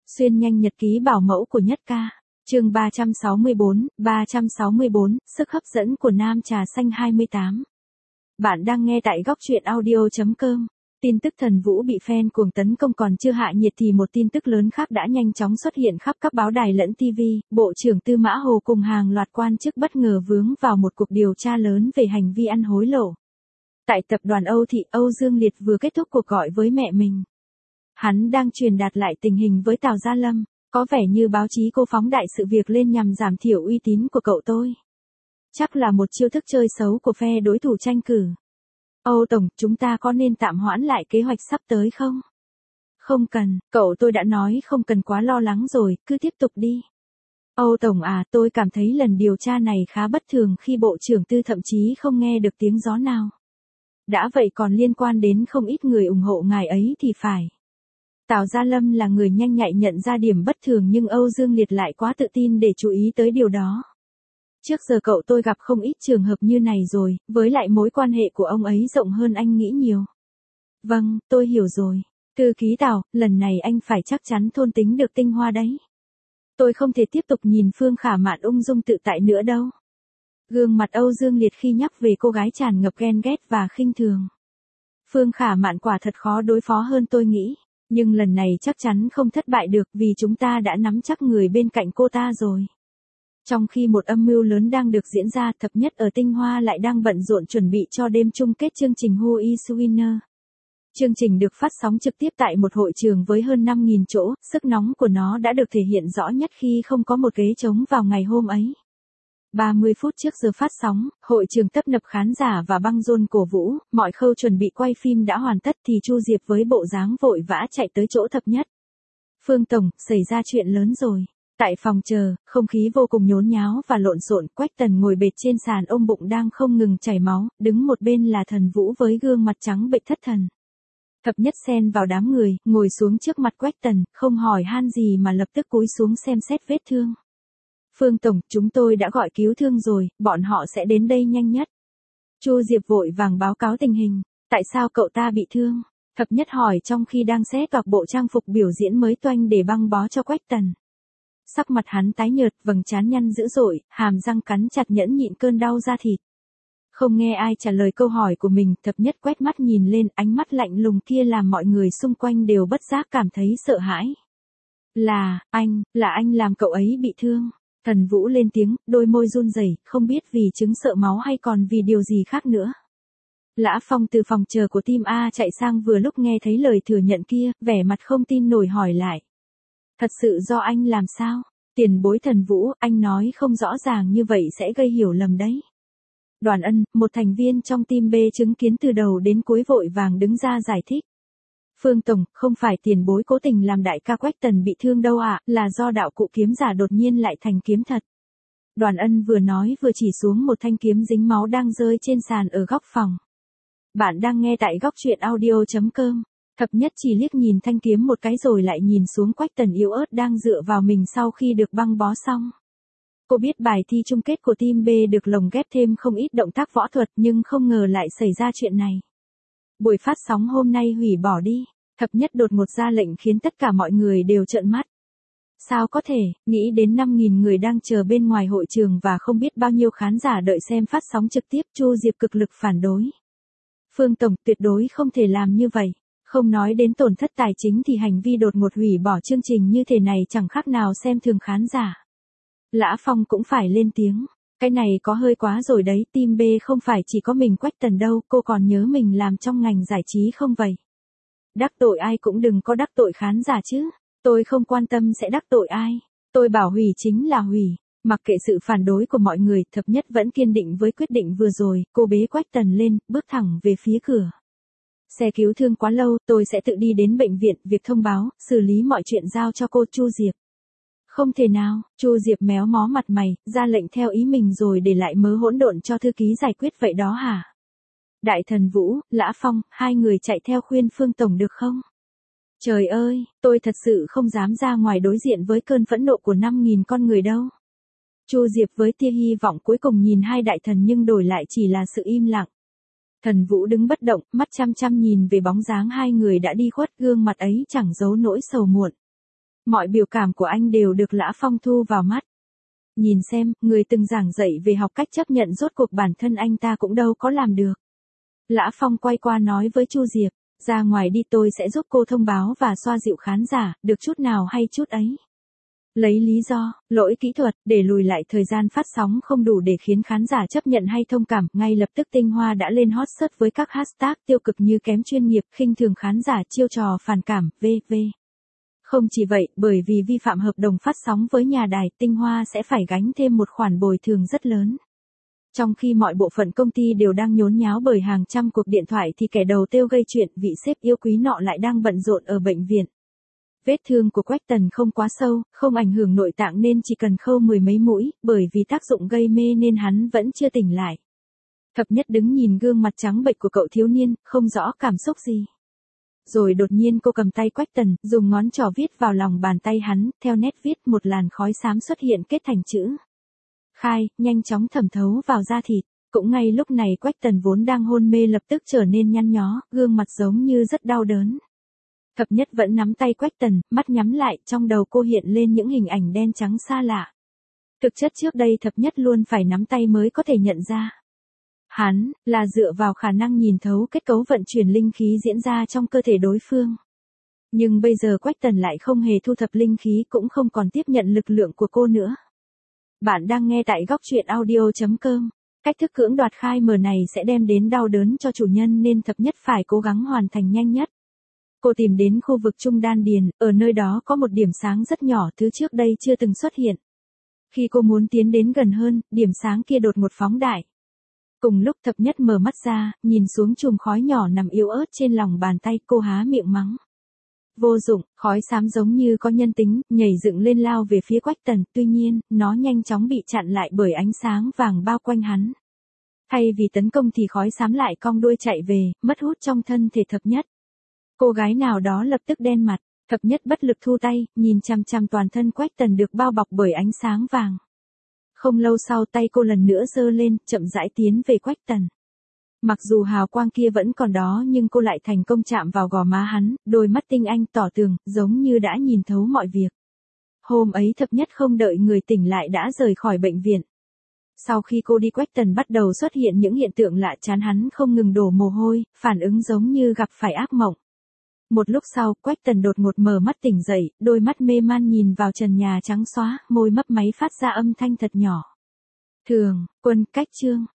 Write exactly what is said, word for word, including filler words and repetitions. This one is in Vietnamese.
Xuyên nhanh nhật ký bảo mẫu của Nhất Ca. Chương ba trăm sáu mươi bốn, ba trăm sáu mươi bốn, sức hấp dẫn của nam trà xanh hai mươi tám. Bạn đang nghe tại góc truyện audio chấm com. Tin tức Thần Vũ bị fan cuồng tấn công còn chưa hạ nhiệt thì một tin tức lớn khác đã nhanh chóng xuất hiện khắp các báo đài lẫn ti vi. Bộ trưởng Tư Mã Hồ cùng hàng loạt quan chức bất ngờ vướng vào một cuộc điều tra lớn về hành vi ăn hối lộ. Tại tập đoàn Âu Thị, Âu Dương Liệt vừa kết thúc cuộc gọi với mẹ mình. Hắn đang truyền đạt lại tình hình với Tào Gia Lâm, có vẻ như báo chí cô phóng đại sự việc lên nhằm giảm thiểu uy tín của cậu tôi. Chắc là một chiêu thức chơi xấu của phe đối thủ tranh cử. Âu Tổng, chúng ta có nên tạm hoãn lại kế hoạch sắp tới không? Không cần, cậu tôi đã nói không cần quá lo lắng rồi, cứ tiếp tục đi. Âu Tổng à, tôi cảm thấy lần điều tra này khá bất thường khi Bộ trưởng Tư thậm chí không nghe được tiếng gió nào. Đã vậy còn liên quan đến không ít người ủng hộ ngài ấy thì phải. Tào Gia Lâm là người nhanh nhạy nhận ra điểm bất thường nhưng Âu Dương Liệt lại quá tự tin để chú ý tới điều đó. Trước giờ cậu tôi gặp không ít trường hợp như này rồi, với lại mối quan hệ của ông ấy rộng hơn anh nghĩ nhiều. Vâng, tôi hiểu rồi. Thư ký Tào, lần này anh phải chắc chắn thôn tính được tinh hoa đấy. Tôi không thể tiếp tục nhìn Phương Khả Mạn ung dung tự tại nữa đâu. Gương mặt Âu Dương Liệt khi nhắc về cô gái tràn ngập ghen ghét và khinh thường. Phương Khả Mạn quả thật khó đối phó hơn tôi nghĩ. Nhưng lần này chắc chắn không thất bại được vì chúng ta đã nắm chắc người bên cạnh cô ta rồi. Trong khi một âm mưu lớn đang được diễn ra, Thập Nhất ở Tinh Hoa lại đang bận rộn chuẩn bị cho đêm chung kết chương trình Who is Winner. Chương trình được phát sóng trực tiếp tại một hội trường với hơn năm nghìn chỗ, sức nóng của nó đã được thể hiện rõ nhất khi không có một ghế trống vào ngày hôm ấy. ba mươi phút trước giờ phát sóng, hội trường tấp nập khán giả và băng rôn cổ vũ, mọi khâu chuẩn bị quay phim đã hoàn tất thì Chu Diệp với bộ dáng vội vã chạy tới chỗ Thập Nhất. Phương Tổng, xảy ra chuyện lớn rồi. Tại phòng chờ, không khí vô cùng nhốn nháo và lộn xộn, Quách Tần ngồi bệt trên sàn ôm bụng đang không ngừng chảy máu, đứng một bên là Thần Vũ với gương mặt trắng bệch thất thần. Thập Nhất xen vào đám người, ngồi xuống trước mặt Quách Tần, không hỏi han gì mà lập tức cúi xuống xem xét vết thương. Phương Tổng, chúng tôi đã gọi cứu thương rồi, bọn họ sẽ đến đây nhanh nhất. Chu Diệp vội vàng báo cáo tình hình. Tại sao cậu ta bị thương? Thập Nhất hỏi trong khi đang xé toạc bộ trang phục biểu diễn mới toanh để băng bó cho Quách Tần. Sắc mặt hắn tái nhợt, vầng trán nhăn dữ dội, hàm răng cắn chặt nhẫn nhịn cơn đau da thịt. Không nghe ai trả lời câu hỏi của mình, Thập Nhất quét mắt nhìn lên, ánh mắt lạnh lùng kia làm mọi người xung quanh đều bất giác cảm thấy sợ hãi. Là, anh, là anh làm cậu ấy bị thương. Thần Vũ lên tiếng, đôi môi run rẩy, không biết vì chứng sợ máu hay còn vì điều gì khác nữa. Lã Phong từ phòng chờ của team A chạy sang vừa lúc nghe thấy lời thừa nhận kia, vẻ mặt không tin nổi hỏi lại. Thật sự do anh làm sao? Tiền bối Thần Vũ, anh nói không rõ ràng như vậy sẽ gây hiểu lầm đấy. Đoàn Ân, một thành viên trong team B chứng kiến từ đầu đến cuối vội vàng đứng ra giải thích. Phương Tổng, không phải tiền bối cố tình làm đại ca Quách Tần bị thương đâu ạ, à, là do đạo cụ kiếm giả đột nhiên lại thành kiếm thật. Đoàn Ân vừa nói vừa chỉ xuống một thanh kiếm dính máu đang rơi trên sàn ở góc phòng. Bạn đang nghe tại góc truyện audio chấm com. Thập Nhất chỉ liếc nhìn thanh kiếm một cái rồi lại nhìn xuống Quách Tần yếu ớt đang dựa vào mình sau khi được băng bó xong. Cô biết bài thi chung kết của team B được lồng ghép thêm không ít động tác võ thuật nhưng không ngờ lại xảy ra chuyện này. Buổi phát sóng hôm nay hủy bỏ đi. Thập Nhất đột ngột ra lệnh khiến tất cả mọi người đều trợn mắt. Sao có thể, nghĩ đến năm nghìn người đang chờ bên ngoài hội trường và không biết bao nhiêu khán giả đợi xem phát sóng trực tiếp, Chu Diệp cực lực phản đối. Phương Tổng, tuyệt đối không thể làm như vậy. Không nói đến tổn thất tài chính thì hành vi đột ngột hủy bỏ chương trình như thế này chẳng khác nào xem thường khán giả. Lã Phong cũng phải lên tiếng. Cái này có hơi quá rồi đấy, team B không phải chỉ có mình Quách Tần đâu, cô còn nhớ mình làm trong ngành giải trí không vậy? Đắc tội ai cũng đừng có đắc tội khán giả chứ. Tôi không quan tâm sẽ đắc tội ai. Tôi bảo hủy chính là hủy. Mặc kệ sự phản đối của mọi người, Thập Nhất vẫn kiên định với quyết định vừa rồi, cô bế Quách Tần lên, bước thẳng về phía cửa. Xe cứu thương quá lâu, tôi sẽ tự đi đến bệnh viện, việc thông báo, xử lý mọi chuyện giao cho cô Chu Diệp. Không thể nào, Chu Diệp méo mó mặt mày, ra lệnh theo ý mình rồi để lại mớ hỗn độn cho thư ký giải quyết vậy đó hả? Đại Thần Vũ, Lã Phong, hai người chạy theo khuyên Phương Tổng được không? Trời ơi, tôi thật sự không dám ra ngoài đối diện với cơn phẫn nộ của năm nghìn con người đâu. Chu Diệp với tia hy vọng cuối cùng nhìn hai đại thần nhưng đổi lại chỉ là sự im lặng. Thần Vũ đứng bất động, mắt chăm chăm nhìn về bóng dáng hai người đã đi khuất, gương mặt ấy chẳng giấu nỗi sầu muộn. Mọi biểu cảm của anh đều được Lã Phong thu vào mắt. Nhìn xem, người từng giảng dạy về học cách chấp nhận rốt cuộc bản thân anh ta cũng đâu có làm được. Lã Phong quay qua nói với Chu Diệp, ra ngoài đi tôi sẽ giúp cô thông báo và xoa dịu khán giả, được chút nào hay chút ấy. Lấy lý do, lỗi kỹ thuật, để lùi lại thời gian phát sóng không đủ để khiến khán giả chấp nhận hay thông cảm, ngay lập tức Tinh Hoa đã lên hot search với các hashtag tiêu cực như kém chuyên nghiệp, khinh thường khán giả, chiêu trò phản cảm, vân vân. Không chỉ vậy, bởi vì vi phạm hợp đồng phát sóng với nhà đài, Tinh Hoa sẽ phải gánh thêm một khoản bồi thường rất lớn. Trong khi mọi bộ phận công ty đều đang nhốn nháo bởi hàng trăm cuộc điện thoại thì kẻ đầu tiêu gây chuyện, vị sếp yêu quý nọ lại đang bận rộn ở bệnh viện. Vết thương của Quách Tần không quá sâu, không ảnh hưởng nội tạng nên chỉ cần khâu mười mấy mũi, bởi vì tác dụng gây mê nên hắn vẫn chưa tỉnh lại. Thập Nhất đứng nhìn gương mặt trắng bệch của cậu thiếu niên, không rõ cảm xúc gì. Rồi đột nhiên cô cầm tay Quách Tần, dùng ngón trỏ viết vào lòng bàn tay hắn, theo nét viết một làn khói xám xuất hiện kết thành chữ khai, nhanh chóng thẩm thấu vào da thịt. Cũng ngay lúc này Quách Tần vốn đang hôn mê lập tức trở nên nhăn nhó, gương mặt giống như rất đau đớn. Thập Nhất vẫn nắm tay Quách Tần, mắt nhắm lại, trong đầu cô hiện lên những hình ảnh đen trắng xa lạ. Thực chất trước đây Thập Nhất luôn phải nắm tay mới có thể nhận ra. Hắn, là dựa vào khả năng nhìn thấu kết cấu vận chuyển linh khí diễn ra trong cơ thể đối phương. Nhưng bây giờ Quách Tần lại không hề thu thập linh khí, cũng không còn tiếp nhận lực lượng của cô nữa. Bạn đang nghe tại góc truyện audio chấm com. Cách thức cưỡng đoạt khai mở này sẽ đem đến đau đớn cho chủ nhân nên Thập Nhất phải cố gắng hoàn thành nhanh nhất. Cô tìm đến khu vực Trung Đan Điền, ở nơi đó có một điểm sáng rất nhỏ, thứ trước đây chưa từng xuất hiện. Khi cô muốn tiến đến gần hơn, điểm sáng kia đột ngột phóng đại. Cùng lúc Thập Nhất mở mắt ra, nhìn xuống chùm khói nhỏ nằm yếu ớt trên lòng bàn tay, cô há miệng mắng. Vô dụng, khói xám giống như có nhân tính, nhảy dựng lên lao về phía Quách Tần, tuy nhiên, nó nhanh chóng bị chặn lại bởi ánh sáng vàng bao quanh hắn. Thay vì tấn công thì khói xám lại cong đuôi chạy về, mất hút trong thân thể Thập Nhất. Cô gái nào đó lập tức đen mặt, Thập Nhất bất lực thu tay, nhìn chằm chằm toàn thân Quách Tần được bao bọc bởi ánh sáng vàng. Không lâu sau tay cô lần nữa giơ lên, chậm rãi tiến về Quách Tần. Mặc dù hào quang kia vẫn còn đó nhưng cô lại thành công chạm vào gò má hắn, đôi mắt tinh anh tỏ tường, giống như đã nhìn thấu mọi việc. Hôm ấy Thập Nhất không đợi người tỉnh lại đã rời khỏi bệnh viện. Sau khi cô đi Quách Tần bắt đầu xuất hiện những hiện tượng lạ, chán hắn không ngừng đổ mồ hôi, phản ứng giống như gặp phải ác mộng. Một lúc sau, Quách Tần đột ngột mở mắt tỉnh dậy, đôi mắt mê man nhìn vào trần nhà trắng xóa, môi mấp máy phát ra âm thanh thật nhỏ. Thường, Quân, Cách Trương.